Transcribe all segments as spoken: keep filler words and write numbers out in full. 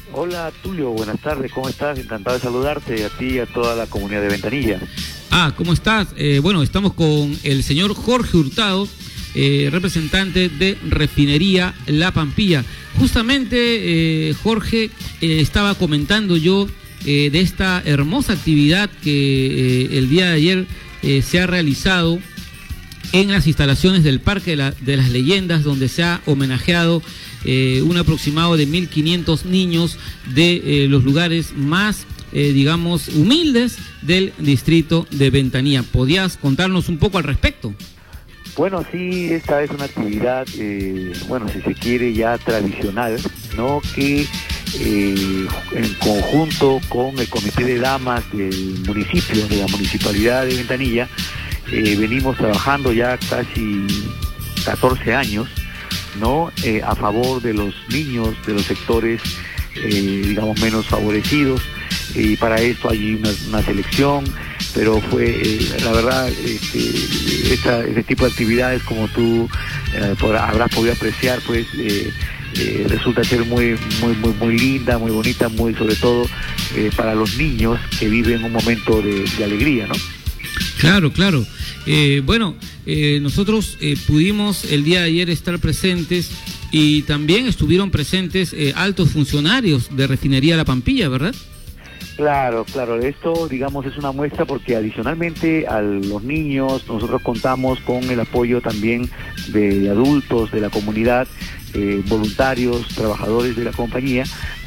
Hola Tulio, buenas tardes, ¿cómo estás? Encantado de saludarte, a ti y a toda la comunidad de Ventanilla. Ah, ¿cómo estás? Eh, bueno, estamos con el señor Jorge Hurtado, eh, representante de Refinería La Pampilla. Justamente, eh, Jorge, eh, estaba comentando yo eh, de esta hermosa actividad que eh, el día de ayer eh, se ha realizado en las instalaciones del Parque de, la, de las Leyendas, donde se ha homenajeado eh, un aproximado de mil quinientos niños de eh, los lugares más, eh, digamos, humildes del distrito de Ventanilla. ¿Podías contarnos un poco al respecto? Bueno, sí, esta es una actividad, eh, bueno, si se quiere ya tradicional, ¿no? Que eh, en conjunto con el Comité de Damas del municipio, de la Municipalidad de Ventanilla, eh, venimos trabajando ya casi catorce años, ¿no? Eh, a favor de los niños, de los sectores, eh, digamos, menos favorecidos. Y para esto hay una, una selección, pero fue, eh, la verdad, este, esta, este tipo de actividades, como tú eh, por, habrás podido apreciar, pues eh, eh, resulta ser muy, muy, muy, muy linda, muy bonita, muy sobre todo eh, para los niños que viven un momento de, de alegría, ¿no? Claro, claro. Eh, bueno, eh, nosotros eh, pudimos el día de ayer estar presentes y también estuvieron presentes eh, altos funcionarios de Refinería La Pampilla, ¿verdad? Claro, claro, esto digamos es una muestra porque adicionalmente a los niños nosotros contamos con el apoyo también de adultos de la comunidad, eh, voluntarios, trabajadores de la compañía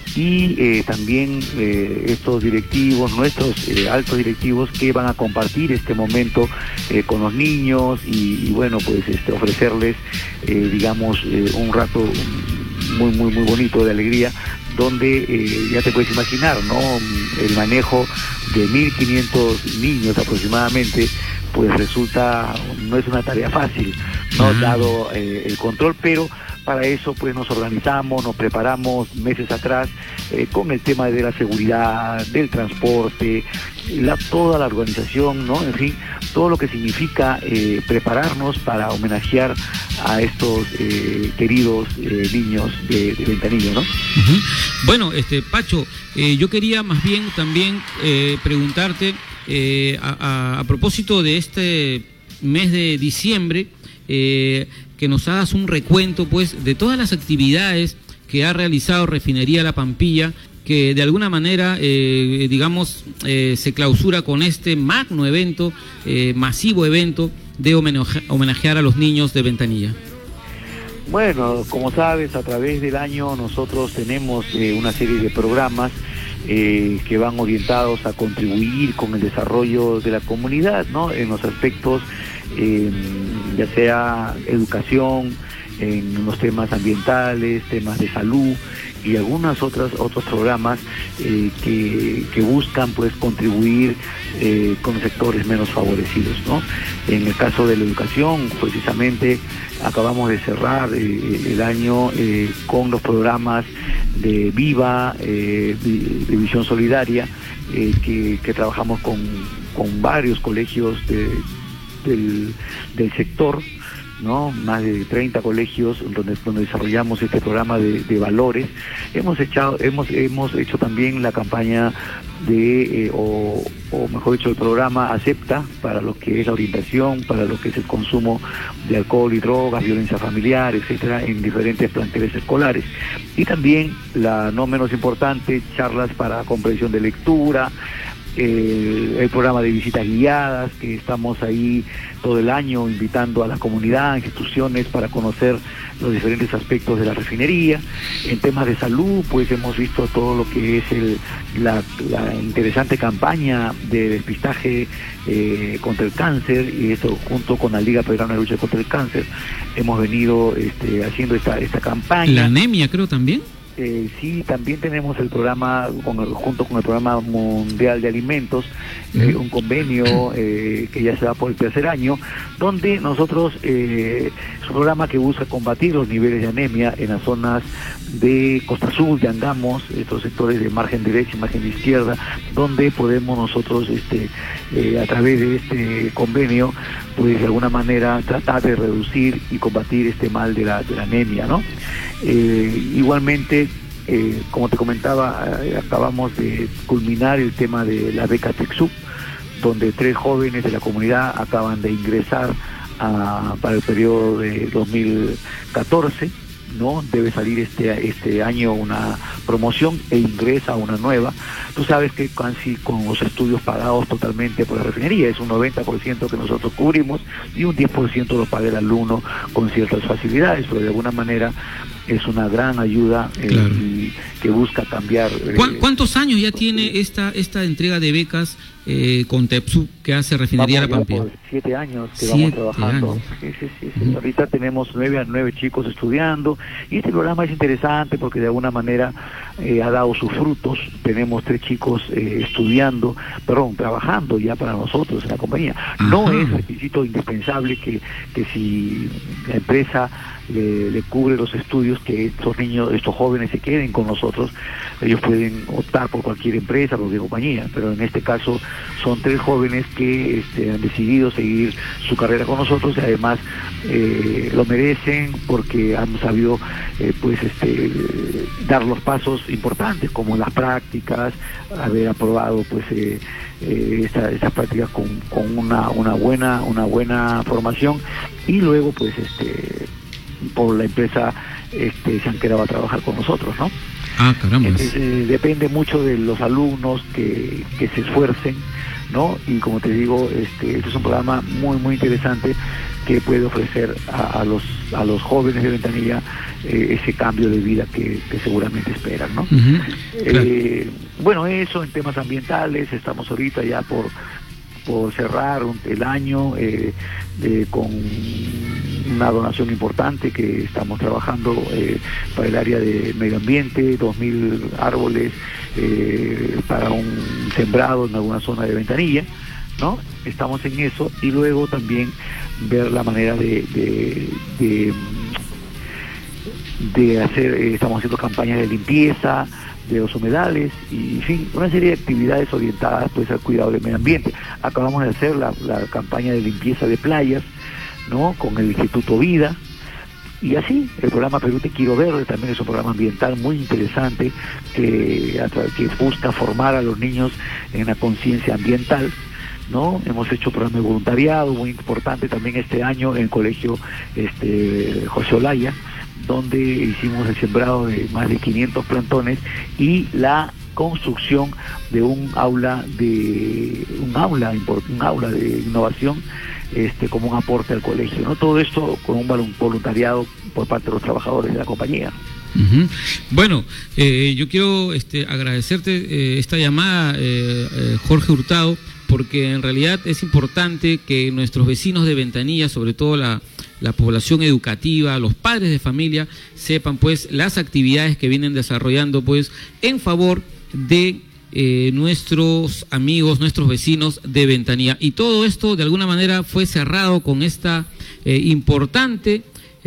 y eh, también eh, estos directivos, nuestros eh, altos directivos que van a compartir este momento eh, con los niños y, y bueno, pues este, ofrecerles eh, digamos eh, un rato muy, muy, muy bonito de alegría, donde eh, ya te puedes imaginar, ¿no? El manejo de mil quinientos niños aproximadamente, pues resulta, no es una tarea fácil, ¿no? Uh-huh. Dado eh, el control, pero para eso pues nos organizamos, nos preparamos meses atrás eh, con el tema de la seguridad, del transporte, la, toda la organización, ¿no? En fin, todo lo que significa eh, prepararnos para homenajear a estos eh, queridos eh, niños de, de Ventanilla, ¿no? Uh-huh. Bueno, este Pacho, eh, yo quería más bien también eh, preguntarte eh, a, a, a propósito de este mes de diciembre, eh, que nos hagas un recuento pues de todas las actividades que ha realizado Refinería La Pampilla, que de alguna manera, eh, digamos, eh, se clausura con este magno evento, eh, masivo evento de homenaje, homenajear a los niños de Ventanilla. Bueno, como sabes, a través del año nosotros tenemos eh, una serie de programas eh, que van orientados a contribuir con el desarrollo de la comunidad, ¿no? En los aspectos, eh, ya sea educación, en los temas ambientales, temas de salud y algunos otros otros programas eh, que, que buscan pues contribuir eh, con sectores menos favorecidos, ¿no? En el caso de la educación, precisamente acabamos de cerrar eh, el año eh, con los programas de Viva, eh, de Visión Solidaria, eh, que, que trabajamos con, con varios colegios de, del, del sector, ¿no? Más de treinta colegios donde, donde desarrollamos este programa de, de valores. Hemos echado, hemos, hemos hecho también la campaña de, eh, o, o mejor dicho, el programa Acepta, para lo que es la orientación, para lo que es el consumo de alcohol y drogas, violencia familiar, etcétera, en diferentes planteles escolares. Y también, la no menos importante, charlas para comprensión de lectura, Eh, el programa de visitas guiadas, que estamos ahí todo el año invitando a la comunidad, instituciones, para conocer los diferentes aspectos de la refinería. En temas de salud, pues hemos visto todo lo que es el, la, la interesante campaña de despistaje eh, contra el cáncer, y eso junto con la Liga Peruana de Lucha contra el Cáncer hemos venido este, haciendo esta, esta campaña. La anemia, creo, también. Eh, sí, también tenemos el programa, con el, junto con el Programa Mundial de Alimentos, eh, un convenio eh, que ya se va por el tercer año, donde nosotros, eh, es un programa que busca combatir los niveles de anemia en las zonas de Costa Azul, de Angamos, estos sectores de margen derecha y margen izquierda, donde podemos nosotros, este, eh, a través de este convenio, pues de alguna manera tratar de reducir y combatir este mal de la, de la anemia, ¿no? Eh, igualmente eh, como te comentaba, eh, acabamos de culminar el tema de la beca TechSoup, donde tres jóvenes de la comunidad acaban de ingresar a, para el periodo de dos mil catorce, ¿no? Debe salir este este año una promoción e ingresa una nueva. Tú sabes que casi con los estudios pagados totalmente por la refinería, es un noventa por ciento que nosotros cubrimos y un diez por ciento lo paga el alumno con ciertas facilidades, pero de alguna manera es una gran ayuda eh, claro. y que busca cambiar. Eh, ¿Cuántos años ya tiene esta esta entrega de becas eh, con TechSoup que hace Refinería La Pampilla? Siete años que siete vamos trabajando. Años. Sí, sí, sí, sí. Uh-huh. Ahorita tenemos nueve, nueve chicos estudiando y este programa es interesante porque de alguna manera eh, ha dado sus frutos. Tenemos tres chicos eh, estudiando, perdón, trabajando ya para nosotros en la compañía. Ajá. No es requisito indispensable que, que si la empresa Le, le cubre los estudios, que estos niños, estos jóvenes se queden con nosotros. Ellos pueden optar por cualquier empresa, por cualquier compañía, pero en este caso son tres jóvenes que este, han decidido seguir su carrera con nosotros y además eh, lo merecen porque han sabido eh, pues este dar los pasos importantes como las prácticas, haber aprobado pues eh, eh, esta, estas prácticas con, con una, una buena una buena formación y luego pues este por la empresa este, se han quedado a trabajar con nosotros, ¿no? Ah, caramba. Entonces, eh, depende mucho de los alumnos que, que se esfuercen, ¿no? Y como te digo, este, este es un programa muy, muy interesante que puede ofrecer a, a los a los jóvenes de Ventanilla eh, ese cambio de vida que, que seguramente esperan, ¿no? Uh-huh. Claro. Eh, bueno, eso en temas ambientales, estamos ahorita ya por por cerrar un, el año eh, eh, con una donación importante que estamos trabajando eh, para el área de medio ambiente, dos mil árboles eh, para un sembrado en alguna zona de Ventanilla, ¿no? Estamos en eso y luego también ver la manera de de, de, de hacer, eh, estamos haciendo campañas de limpieza de los humedales y en fin, una serie de actividades orientadas pues al cuidado del medio ambiente. Acabamos de hacer la, la campaña de limpieza de playas, ¿no? Con el Instituto Vida y así, el programa Perú Te Quiero Verde también es un programa ambiental muy interesante que, que busca formar a los niños en la conciencia ambiental, ¿no? Hemos hecho programas de voluntariado muy importante también este año en el colegio este José Olaya, donde hicimos el sembrado de más de quinientos plantones y la construcción de un aula de un aula un aula de innovación este como un aporte al colegio, ¿no? Todo esto con un voluntariado por parte de los trabajadores de la compañía. Uh-huh. Bueno, eh, yo quiero este, agradecerte eh, esta llamada, eh, eh, Jorge Hurtado, porque en realidad es importante que nuestros vecinos de Ventanilla, sobre todo la, la población educativa, los padres de familia, sepan pues las actividades que vienen desarrollando pues en favor de eh, nuestros amigos, nuestros vecinos de Ventanilla. Y todo esto de alguna manera fue cerrado con esta eh, importante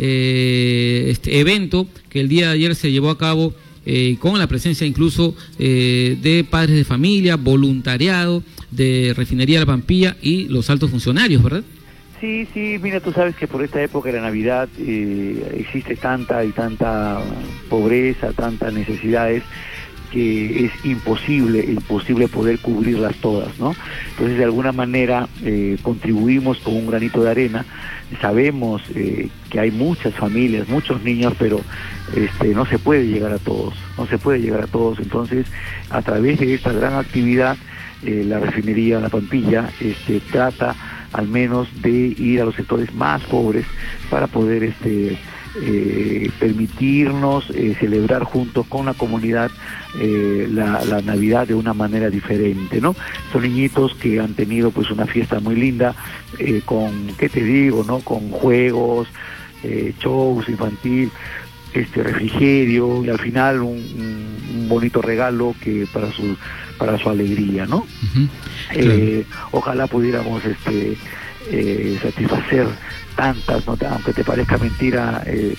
eh, este evento que el día de ayer se llevó a cabo eh, con la presencia incluso eh, de padres de familia, voluntariado de Refinería La Pampilla y los altos funcionarios, ¿verdad? Sí, sí, mira, tú sabes que por esta época de la Navidad eh, existe tanta y tanta pobreza, tantas necesidades, que es imposible, imposible poder cubrirlas todas, ¿no? Entonces, de alguna manera, eh, contribuimos con un granito de arena. Sabemos eh, que hay muchas familias, muchos niños, pero este, no se puede llegar a todos, no se puede llegar a todos. Entonces, a través de esta gran actividad, eh, la Refinería La Pampilla este, trata al menos de ir a los sectores más pobres para poder este eh, permitirnos eh, celebrar juntos con la comunidad eh, la, la Navidad de una manera diferente, ¿no? Son niñitos que han tenido pues una fiesta muy linda eh, con, ¿qué te digo, no? Con juegos, eh, shows infantil, este refrigerio y al final un, un bonito regalo que para su para su alegría, ¿no? Uh-huh. eh, claro. Ojalá pudiéramos este eh, satisfacer tantas, ¿no? Aunque te parezca mentira, eh,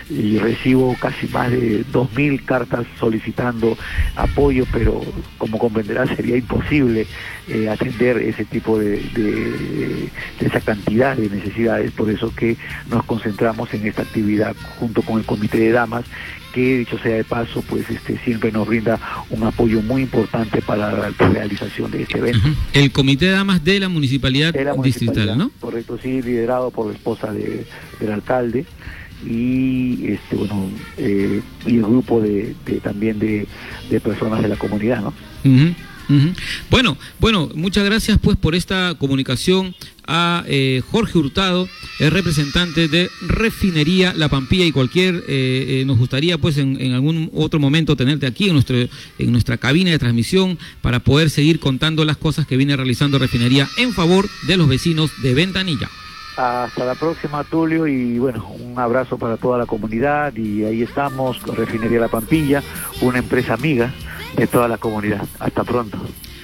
y recibo casi más de dos mil cartas solicitando apoyo, pero como comprenderás sería imposible eh, atender ese tipo de, de, de esa cantidad de necesidades, por eso que nos concentramos en esta actividad junto con el Comité de Damas, que dicho sea de paso, pues este siempre nos brinda un apoyo muy importante para la realización de este evento. Uh-huh. El Comité de Damas de la Municipalidad, de la Distrital, municipalidad, ¿no? Correcto, sí, liderado por la esposa de, del alcalde y este bueno eh, y el grupo de, de también de, de personas de la comunidad, ¿no? Uh-huh. Uh-huh. Bueno, bueno, muchas gracias pues por esta comunicación a eh, Jorge Hurtado, el representante de Refinería La Pampilla, y cualquier, eh, eh, nos gustaría pues en, en algún otro momento tenerte aquí en, nuestro, en nuestra cabina de transmisión para poder seguir contando las cosas que viene realizando Refinería en favor de los vecinos de Ventanilla. Hasta la próxima, Tulio, y bueno, un abrazo para toda la comunidad, y ahí estamos con Refinería La Pampilla, una empresa amiga de toda la comunidad. Hasta pronto.